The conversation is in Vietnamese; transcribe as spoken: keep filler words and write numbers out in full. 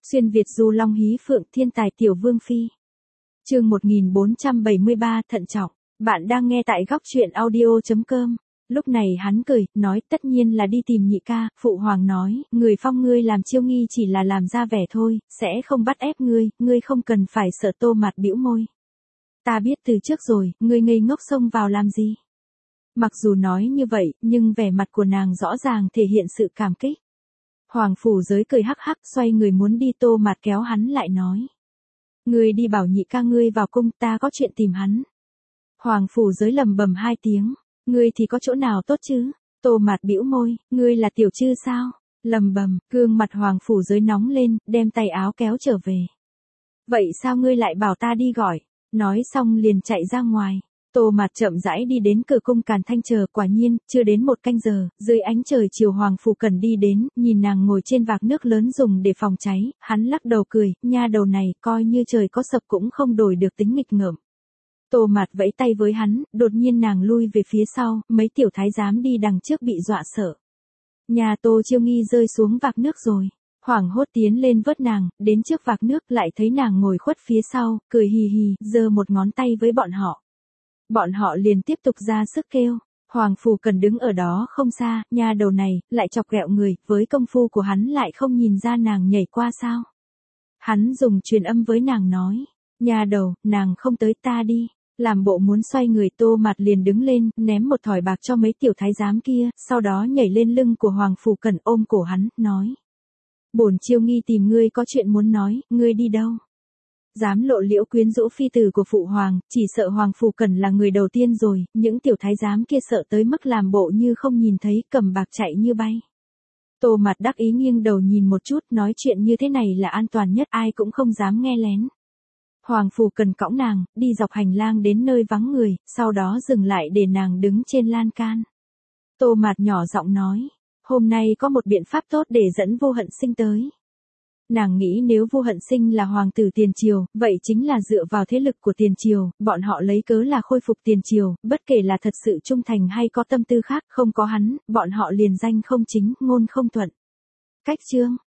Xuyên Việt du long hí phượng thiên tài tiểu vương phi. Chương một nghìn bốn trăm bảy mươi ba thận trọng. Bạn đang nghe tại góc truyện audio chấm com. Lúc này hắn cười, nói tất nhiên là đi tìm nhị ca. Phụ hoàng nói, người phong ngươi làm chiêu nghi chỉ là làm ra vẻ thôi, sẽ không bắt ép ngươi, ngươi không cần phải sợ. Tô Mạt bĩu môi. Ta biết từ trước rồi, ngươi ngây ngốc xông vào làm gì? Mặc dù nói như vậy, nhưng vẻ mặt của nàng rõ ràng thể hiện sự cảm kích. Hoàng phủ giới cười hắc hắc, xoay người muốn đi. Tô Mạt kéo hắn lại nói. Ngươi đi bảo nhị ca ngươi vào cung, ta có chuyện tìm hắn. Hoàng phủ giới lầm bầm hai tiếng. Ngươi thì có chỗ nào tốt chứ? Tô Mạt bĩu môi, ngươi là tiểu chư sao? Lầm bầm, gương mặt hoàng phủ giới nóng lên, đem tay áo kéo trở về. Vậy sao ngươi lại bảo ta đi gọi? Nói xong liền chạy ra ngoài. Tô Mạt chậm rãi đi đến cửa cung Càn Thanh chờ, quả nhiên, chưa đến một canh giờ, dưới ánh trời chiều Hoàng Phủ Cần đi đến, nhìn nàng ngồi trên vạc nước lớn dùng để phòng cháy, hắn lắc đầu cười, nha đầu này, coi như trời có sập cũng không đổi được tính nghịch ngợm. Tô Mạt vẫy tay với hắn, đột nhiên nàng lui về phía sau, mấy tiểu thái giám đi đằng trước bị dọa sợ. Nhà Tô Chiêu Nghi rơi xuống vạc nước rồi. Hoảng hốt tiến lên vớt nàng, đến trước vạc nước lại thấy nàng ngồi khuất phía sau, cười hì hì, giơ một ngón tay với bọn họ. Bọn họ liền tiếp tục ra sức kêu. Hoàng Phủ Cần đứng ở đó không xa, nha đầu này, lại chọc ghẹo người, với công phu của hắn lại không nhìn ra nàng nhảy qua sao. Hắn dùng truyền âm với nàng nói, nha đầu, nàng không tới, ta đi. Làm bộ muốn xoay người. Tô Mạt liền đứng lên, ném một thỏi bạc cho mấy tiểu thái giám kia, sau đó nhảy lên lưng của Hoàng Phủ Cần ôm cổ hắn, nói. Bổn Chiêu Nghi tìm ngươi có chuyện muốn nói, ngươi đi đâu? Dám lộ liễu quyến rũ phi tử của phụ hoàng, chỉ sợ Hoàng Phủ Cần là người đầu tiên rồi, những tiểu thái giám kia sợ tới mức làm bộ như không nhìn thấy, cầm bạc chạy như bay. Tô Mạt đắc ý nghiêng đầu nhìn một chút, nói chuyện như thế này là an toàn nhất, ai cũng không dám nghe lén. Hoàng Phủ Cần cõng nàng, đi dọc hành lang đến nơi vắng người, sau đó dừng lại để nàng đứng trên lan can. Tô Mạt nhỏ giọng nói, hôm nay có một biện pháp tốt để dẫn Vô Hận Sinh tới. Nàng nghĩ nếu Vô Hận Sinh là hoàng tử tiền triều, vậy chính là dựa vào thế lực của tiền triều, bọn họ lấy cớ là khôi phục tiền triều, bất kể là thật sự trung thành hay có tâm tư khác, không có hắn, bọn họ liền danh không chính, ngôn không thuận. Cách chương